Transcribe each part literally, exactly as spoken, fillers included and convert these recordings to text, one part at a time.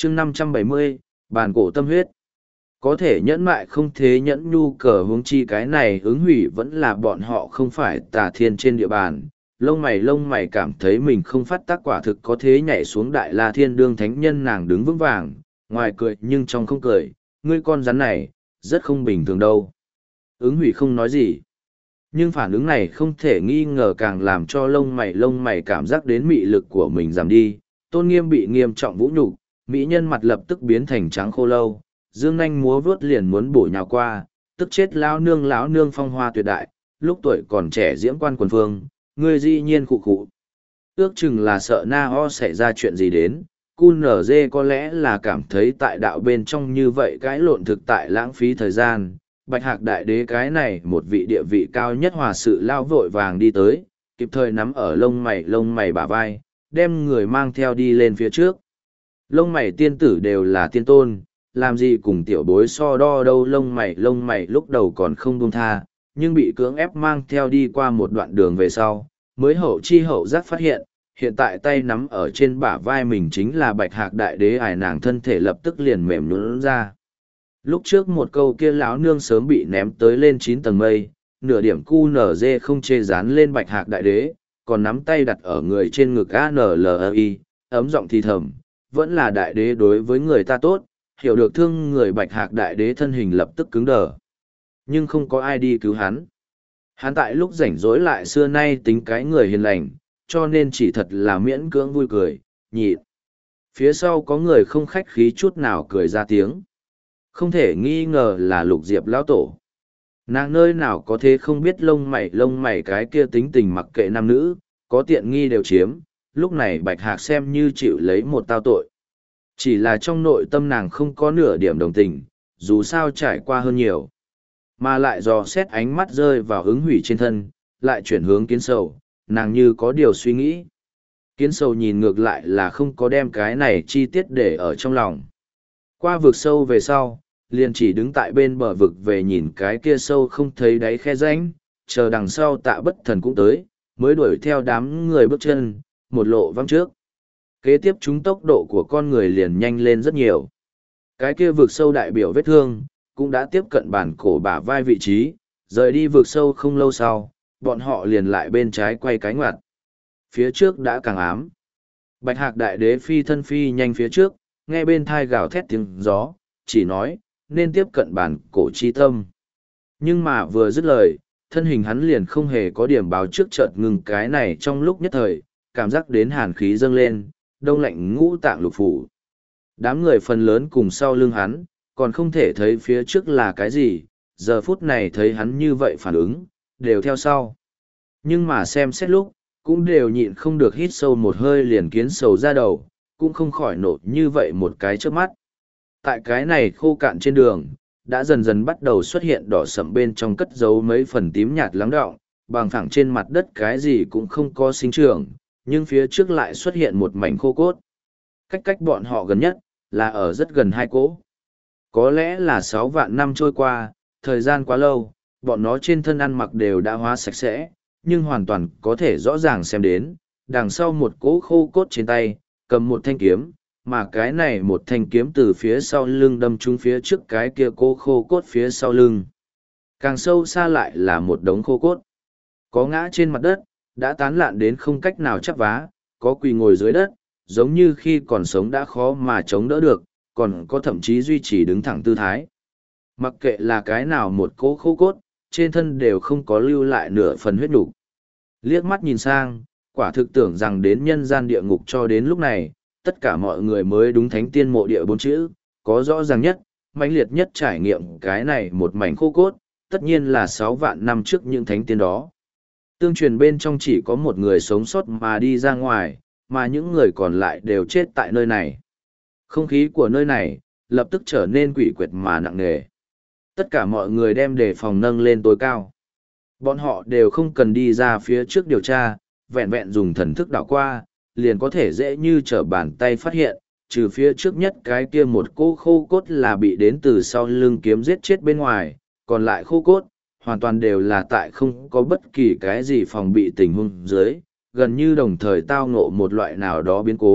chương năm trăm bảy mươi, bàn cổ tâm huyết. Có thể nhẫn mại không thế nhẫn nhu cờ huống chi cái này ứng hủy vẫn là bọn họ không phải tà thiên trên địa bàn. Lông mày lông mày cảm thấy mình không phát tác quả thực có thế nhảy xuống đại la thiên đương thánh nhân nàng đứng vững vàng, ngoài cười nhưng trong không cười, ngươi con rắn này, rất không bình thường đâu. Ứng hủy không nói gì. Nhưng phản ứng này không thể nghi ngờ càng làm cho lông mày lông mày cảm giác đến mị lực của mình giảm đi, tôn nghiêm bị nghiêm trọng vũ nhục, mỹ nhân mặt lập tức biến thành trắng khô lâu, dương nanh múa vớt liền muốn bổ nhào qua, tức chết lão nương lão nương phong hoa tuyệt đại, lúc tuổi còn trẻ diễm quan quần phương, ngươi dĩ nhiên khụ khụ. Ước chừng là sợ na ho xảy ra chuyện gì đến, cu nở dê có lẽ là cảm thấy tại đạo bên trong như vậy cái lộn thực tại lãng phí thời gian. Bạch Hạc Đại Đế cái này một vị địa vị cao nhất hòa sự lao vội vàng đi tới, kịp thời nắm ở lông mày lông mày bả vai, đem người mang theo đi lên phía trước. Lông mày tiên tử đều là tiên tôn, làm gì cùng tiểu bối so đo đâu lông mày lông mày lúc đầu còn không buông tha, nhưng bị cưỡng ép mang theo đi qua một đoạn đường về sau, mới hậu chi hậu giác phát hiện, hiện tại tay nắm ở trên bả vai mình chính là Bạch Hạc Đại Đế, ải nàng thân thể lập tức liền mềm nhũn ra. Lúc trước một câu kia lão nương sớm bị ném tới lên chín tầng mây, nửa điểm cu nở dê không chê dán lên Bạch Hạc Đại Đế, còn nắm tay đặt ở người trên ngực a nờ lờ i, ấm giọng thì thầm, vẫn là Đại Đế đối với người ta tốt, hiểu được thương người Bạch Hạc Đại Đế thân hình lập tức cứng đờ. Nhưng không có ai đi cứu hắn. Hắn tại lúc rảnh rỗi lại xưa nay tính cái người hiền lành, cho nên chỉ thật là miễn cưỡng vui cười, nhịn. Phía sau có người không khách khí chút nào cười ra tiếng. Không thể nghi ngờ là Lục Diệp lão tổ. Nàng nơi nào có thế không biết lông mày lông mày cái kia tính tình mặc kệ nam nữ, có tiện nghi đều chiếm, lúc này Bạch Hạc xem như chịu lấy một tao tội. Chỉ là trong nội tâm nàng không có nửa điểm đồng tình, dù sao trải qua hơn nhiều. Mà lại dò xét ánh mắt rơi vào ứng hủy trên thân, lại chuyển hướng kiến sầu, nàng như có điều suy nghĩ. Kiến sầu nhìn ngược lại là không có đem cái này chi tiết để ở trong lòng. Qua vực sâu về sau, liền chỉ đứng tại bên bờ vực về nhìn cái kia sâu không thấy đáy khe rãnh, chờ đằng sau Tạ Bất Thần cũng tới, mới đuổi theo đám người bước chân, một lộ văng trước. Kế tiếp chúng tốc độ của con người liền nhanh lên rất nhiều. Cái kia vực sâu đại biểu vết thương, cũng đã tiếp cận bản cổ bả vai vị trí, rời đi vực sâu không lâu sau, bọn họ liền lại bên trái quay cái ngoặt. Phía trước đã càng ám. Bạch Hạc Đại Đế phi thân phi nhanh phía trước, nghe bên thai gào thét tiếng gió, chỉ nói, nên tiếp cận bản cổ chi tâm. Nhưng mà vừa dứt lời, thân hình hắn liền không hề có điểm báo trước chợt ngừng cái này trong lúc nhất thời, cảm giác đến hàn khí dâng lên, đông lạnh ngũ tạng lục phủ. Đám người phần lớn cùng sau lưng hắn, còn không thể thấy phía trước là cái gì, giờ phút này thấy hắn như vậy phản ứng, đều theo sau. Nhưng mà xem xét lúc, cũng đều nhịn không được hít sâu một hơi liền kiến sầu ra đầu, cũng không khỏi nổ như vậy một cái trước mắt. Tại cái này khô cạn trên đường, đã dần dần bắt đầu xuất hiện đỏ sậm bên trong cất giấu mấy phần tím nhạt lắng đọng, bằng phẳng trên mặt đất cái gì cũng không có sinh trưởng, nhưng phía trước lại xuất hiện một mảnh khô cốt. Cách cách bọn họ gần nhất, là ở rất gần hai cỗ. Có lẽ là sáu vạn năm trôi qua, thời gian quá lâu, bọn nó trên thân ăn mặc đều đã hóa sạch sẽ, nhưng hoàn toàn có thể rõ ràng xem đến, đằng sau một cỗ khô cốt trên tay, cầm một thanh kiếm, mà cái này một thanh kiếm từ phía sau lưng đâm trúng phía trước cái kia cỗ khô cốt phía sau lưng. Càng sâu xa lại là một đống khô cốt. Có ngã trên mặt đất, đã tán lạn đến không cách nào chắp vá, có quỳ ngồi dưới đất, giống như khi còn sống đã khó mà chống đỡ được, còn có thậm chí duy trì đứng thẳng tư thái. Mặc kệ là cái nào một cỗ khô cốt, trên thân đều không có lưu lại nửa phần huyết nục. Liếc mắt nhìn sang, quả thực tưởng rằng đến nhân gian địa ngục cho đến lúc này, tất cả mọi người mới đúng thánh tiên mộ địa bốn chữ, có rõ ràng nhất, mãnh liệt nhất trải nghiệm cái này một mảnh khô cốt, tất nhiên là sáu vạn năm trước những thánh tiên đó. Tương truyền bên trong chỉ có một người sống sót mà đi ra ngoài, mà những người còn lại đều chết tại nơi này. Không khí của nơi này, lập tức trở nên quỷ quyệt mà nặng nề. Tất cả mọi người đem đề phòng nâng lên tối cao. Bọn họ đều không cần đi ra phía trước điều tra, vẹn vẹn dùng thần thức đảo qua, liền có thể dễ như trở bàn tay phát hiện, trừ phía trước nhất cái kia một cô khô cốt là bị đến từ sau lưng kiếm giết chết bên ngoài, còn lại khô cốt, hoàn toàn đều là tại không có bất kỳ cái gì phòng bị tình huống dưới, gần như đồng thời tao ngộ một loại nào đó biến cố,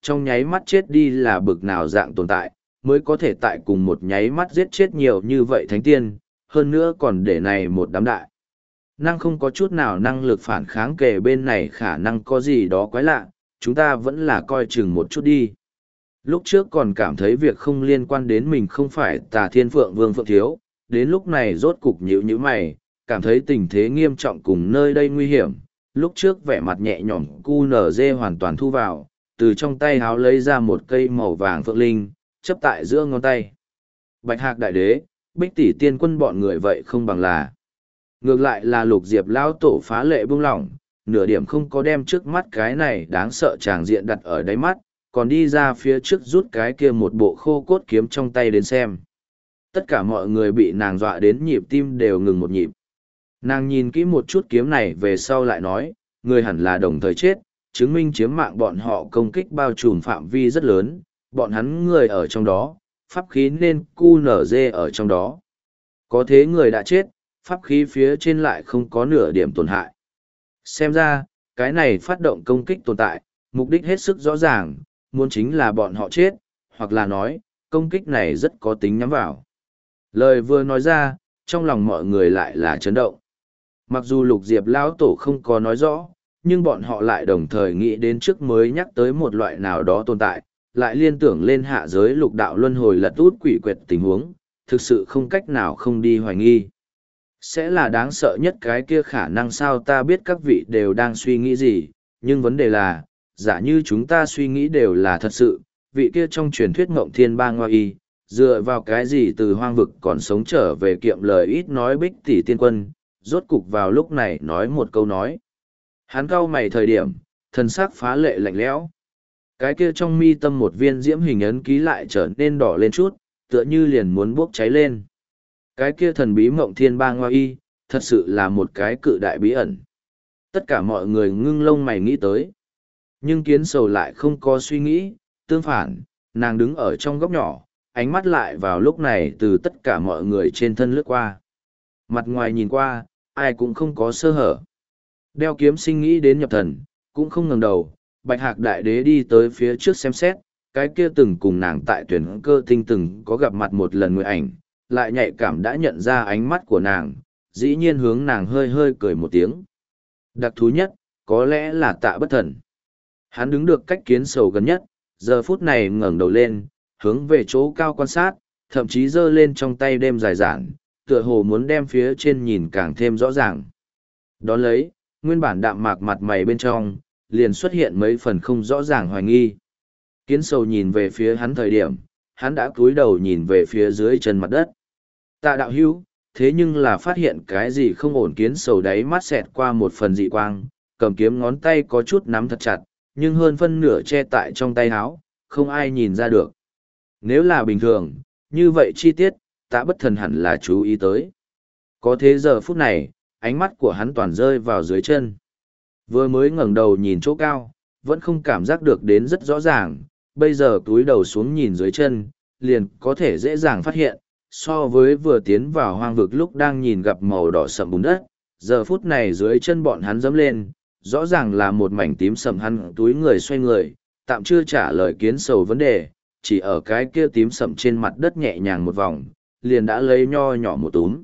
trong nháy mắt chết đi là bực nào dạng tồn tại, mới có thể tại cùng một nháy mắt giết chết nhiều như vậy thánh tiên, hơn nữa còn để này một đám đại. Năng không có chút nào năng lực phản kháng kể bên này khả năng có gì đó quái lạ, chúng ta vẫn là coi chừng một chút đi. Lúc trước còn cảm thấy việc không liên quan đến mình không phải Tà Thiên Phượng Vương Phượng Thiếu, đến lúc này rốt cục nhíu nhíu mày, cảm thấy tình thế nghiêm trọng cùng nơi đây nguy hiểm. Lúc trước vẻ mặt nhẹ nhõm cu nở dê hoàn toàn thu vào, từ trong tay háo lấy ra một cây màu vàng phượng linh, chấp tại giữa ngón tay. Bạch Hạc Đại Đế, Bích Tỷ Tiên Quân bọn người vậy không bằng là. Ngược lại là Lục Diệp lão tổ phá lệ buông lỏng, nửa điểm không có đem trước mắt cái này đáng sợ tràng diện đặt ở đáy mắt, còn đi ra phía trước rút cái kia một bộ khô cốt kiếm trong tay đến xem. Tất cả mọi người bị nàng dọa đến nhịp tim đều ngừng một nhịp. Nàng nhìn kỹ một chút kiếm này về sau lại nói, người hẳn là đồng thời chết, chứng minh chiếm mạng bọn họ công kích bao trùm phạm vi rất lớn, bọn hắn người ở trong đó, pháp khí nên cu nở dê ở trong đó. Có thế người đã chết, pháp khí phía trên lại không có nửa điểm tổn hại. Xem ra, cái này phát động công kích tồn tại, mục đích hết sức rõ ràng, muốn chính là bọn họ chết, hoặc là nói, công kích này rất có tính nhắm vào. Lời vừa nói ra, trong lòng mọi người lại là chấn động. Mặc dù Lục Diệp lão tổ không có nói rõ, nhưng bọn họ lại đồng thời nghĩ đến trước mới nhắc tới một loại nào đó tồn tại, lại liên tưởng lên hạ giới lục đạo luân hồi lật út quỷ quyệt tình huống, thực sự không cách nào không đi hoài nghi. Sẽ là đáng sợ nhất cái kia khả năng sao ta biết các vị đều đang suy nghĩ gì, nhưng vấn đề là, giả như chúng ta suy nghĩ đều là thật sự, vị kia trong truyền thuyết Ngộng Thiên Ba Ngoa Y, dựa vào cái gì từ hoang vực còn sống trở về kiệm lời ít nói Bích Tỷ Tiên Quân, rốt cục vào lúc này nói một câu nói. Hắn cau mày thời điểm, thần sắc phá lệ lạnh lẽo. Cái kia trong mi tâm một viên diễm hình ấn ký lại trở nên đỏ lên chút, tựa như liền muốn bốc cháy lên. Cái kia thần bí Mộng Thiên Ba Ngoa Y, thật sự là một cái cự đại bí ẩn. Tất cả mọi người ngưng lông mày nghĩ tới. Nhưng kiến sầu lại không có suy nghĩ, tương phản, nàng đứng ở trong góc nhỏ, ánh mắt lại vào lúc này từ tất cả mọi người trên thân lướt qua. Mặt ngoài nhìn qua, ai cũng không có sơ hở. Đeo kiếm sinh nghĩ đến nhập thần, cũng không ngẩng đầu, Bạch Hạc Đại Đế đi tới phía trước xem xét, cái kia từng cùng nàng tại tuyển cơ tinh từng có gặp mặt một lần người ảnh, lại nhạy cảm đã nhận ra ánh mắt của nàng, dĩ nhiên hướng nàng hơi hơi cười một tiếng. Đặc thú nhất, có lẽ là Tạ Bất Thần. Hắn đứng được cách kiến sầu gần nhất, giờ phút này ngẩng đầu lên, hướng về chỗ cao quan sát, thậm chí giơ lên trong tay đêm dài giản, tựa hồ muốn đem phía trên nhìn càng thêm rõ ràng. Đón lấy, nguyên bản đạm mạc mặt mày bên trong, liền xuất hiện mấy phần không rõ ràng hoài nghi. Kiến sầu nhìn về phía hắn thời điểm, hắn đã cúi đầu nhìn về phía dưới chân mặt đất. Tạ đạo hữu, thế nhưng là phát hiện cái gì không ổn, kiến sầu đáy mắt xẹt qua một phần dị quang, cầm kiếm ngón tay có chút nắm thật chặt, nhưng hơn phân nửa che tại trong tay áo, không ai nhìn ra được. Nếu là bình thường, như vậy chi tiết, Tạ Bất Thần hẳn là chú ý tới. Có thế giờ phút này, ánh mắt của hắn toàn rơi vào dưới chân. Vừa mới ngẩng đầu nhìn chỗ cao, vẫn không cảm giác được đến rất rõ ràng, bây giờ túi đầu xuống nhìn dưới chân, liền có thể dễ dàng phát hiện, so với vừa tiến vào hoang vực lúc đang nhìn gặp màu đỏ sậm bùn đất, giờ phút này dưới chân bọn hắn dẫm lên, rõ ràng là một mảnh tím sậm. Hắn túi người xoay người, tạm chưa trả lời kiến sầu vấn đề, chỉ ở cái kia tím sậm trên mặt đất nhẹ nhàng một vòng, liền đã lấy nho nhỏ một túm.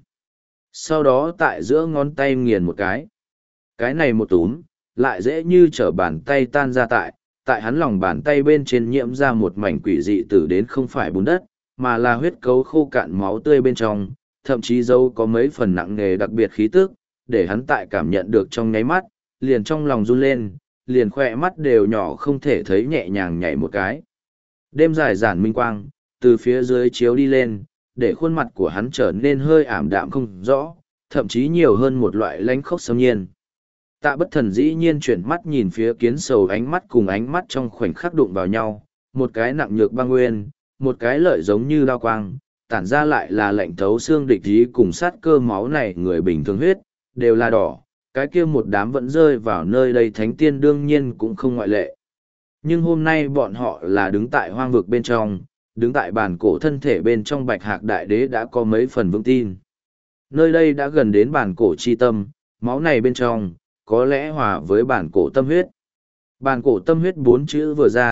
Sau đó tại giữa ngón tay nghiền một cái. Cái này một túm, lại dễ như trở bàn tay tan ra tại, tại hắn lòng bàn tay bên trên nhiễm ra một mảnh quỷ dị tử đến không phải bùn đất, mà là huyết cấu khô cạn máu tươi bên trong, thậm chí dâu có mấy phần nặng nề đặc biệt khí tức, để hắn tại cảm nhận được trong nháy mắt, liền trong lòng run lên, liền khoe mắt đều nhỏ không thể thấy nhẹ nhàng nhảy một cái. Đêm dài giản minh quang, từ phía dưới chiếu đi lên, để khuôn mặt của hắn trở nên hơi ảm đạm không rõ, thậm chí nhiều hơn một loại lãnh khốc xâm nhiên. Tạ Bất Thần dĩ nhiên chuyển mắt nhìn phía kiến sầu, ánh mắt cùng ánh mắt trong khoảnh khắc đụng vào nhau, một cái nặng nhược băng nguyên, một cái lợi giống như đao quang, tản ra lại là lạnh thấu xương địch ý cùng sát cơ máu này người bình thường huyết, đều là đỏ, cái kia một đám vẫn rơi vào nơi đây thánh tiên đương nhiên cũng không ngoại lệ. Nhưng hôm nay bọn họ là đứng tại hoang vực bên trong, đứng tại bàn cổ thân thể bên trong. Bạch Hạc Đại Đế đã có mấy phần vững tin. Nơi đây đã gần đến bàn cổ chi tâm, máu này bên trong, có lẽ hòa với bàn cổ tâm huyết. Bàn cổ tâm huyết bốn chữ vừa ra,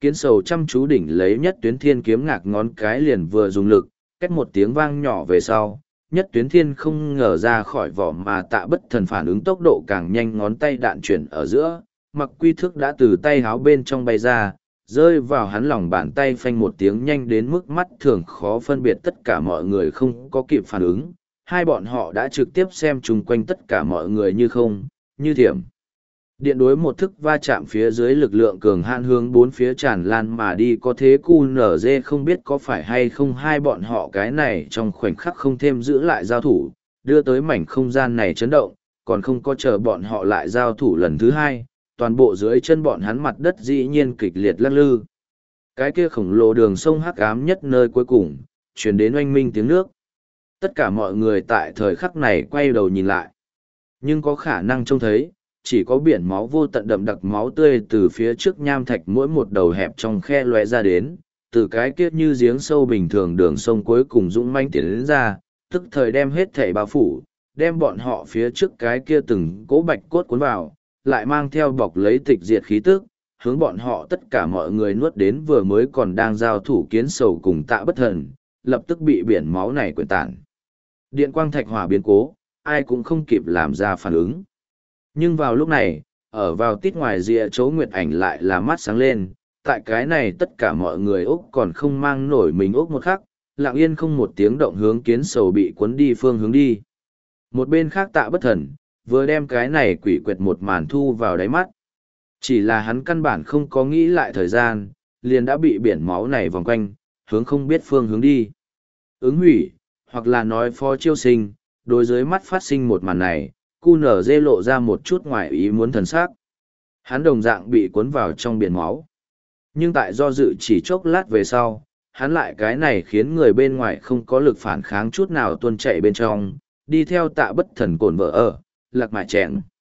kiến sầu chăm chú đỉnh lấy nhất tuyến thiên kiếm ngạc ngón cái liền vừa dùng lực, cách một tiếng vang nhỏ về sau, nhất tuyến thiên không ngờ ra khỏi vỏ mà tạ bất thần phản ứng tốc độ càng nhanh, ngón tay đạn chuyển ở giữa, mặc quy thước đã từ tay háo bên trong bay ra, rơi vào hắn lòng bàn tay phanh một tiếng nhanh đến mức mắt thường khó phân biệt, tất cả mọi người không có kịp phản ứng, hai bọn họ đã trực tiếp xem chung quanh tất cả mọi người như không, như thiểm. Điện đối một thức va chạm phía dưới, lực lượng cường hạn hướng bốn phía tràn lan mà đi, có thế cu nở dê không biết có phải hay không hai bọn họ cái này trong khoảnh khắc không thêm giữ lại giao thủ, đưa tới mảnh không gian này chấn động, còn không có chờ bọn họ lại giao thủ lần thứ hai, toàn bộ dưới chân bọn hắn mặt đất dĩ nhiên kịch liệt lắc lư. Cái kia khổng lồ đường sông hắc ám nhất nơi cuối cùng, truyền đến oanh minh tiếng nước. Tất cả mọi người tại thời khắc này quay đầu nhìn lại. Nhưng có khả năng trông thấy, chỉ có biển máu vô tận đậm đặc máu tươi từ phía trước nham thạch mỗi một đầu hẹp trong khe lóe ra đến, từ cái kia như giếng sâu bình thường đường sông cuối cùng dũng manh tiến đến ra, tức thời đem hết thảy bao phủ, đem bọn họ phía trước cái kia từng cỗ bạch cốt cuốn vào, lại mang theo bọc lấy tịch diệt khí tức, hướng bọn họ tất cả mọi người nuốt đến, vừa mới còn đang giao thủ kiến sầu cùng tạ bất thần, lập tức bị biển máu này quyển tản. Điện quang thạch hỏa biến cố, ai cũng không kịp làm ra phản ứng. Nhưng vào lúc này, ở vào tít ngoài rìa chỗ nguyệt ảnh lại là mắt sáng lên, tại cái này tất cả mọi người Úc còn không mang nổi mình Úc một khắc, lặng yên không một tiếng động hướng kiến sầu bị cuốn đi phương hướng đi. Một bên khác tạ bất thần, vừa đem cái này quỷ quyệt một màn thu vào đáy mắt. Chỉ là hắn căn bản không có nghĩ lại thời gian, liền đã bị biển máu này vòng quanh, hướng không biết phương hướng đi. Ứng hủy, hoặc là nói phó chiêu sinh, đối dưới mắt phát sinh một màn này, cu nở dê lộ ra một chút ngoài ý muốn thần sắc. Hắn đồng dạng bị cuốn vào trong biển máu. Nhưng tại do dự chỉ chốc lát về sau, hắn lại cái này khiến người bên ngoài không có lực phản kháng chút nào tuôn chạy bên trong, đi theo tạ bất thần cồn vợ ở, lạc mại chèn.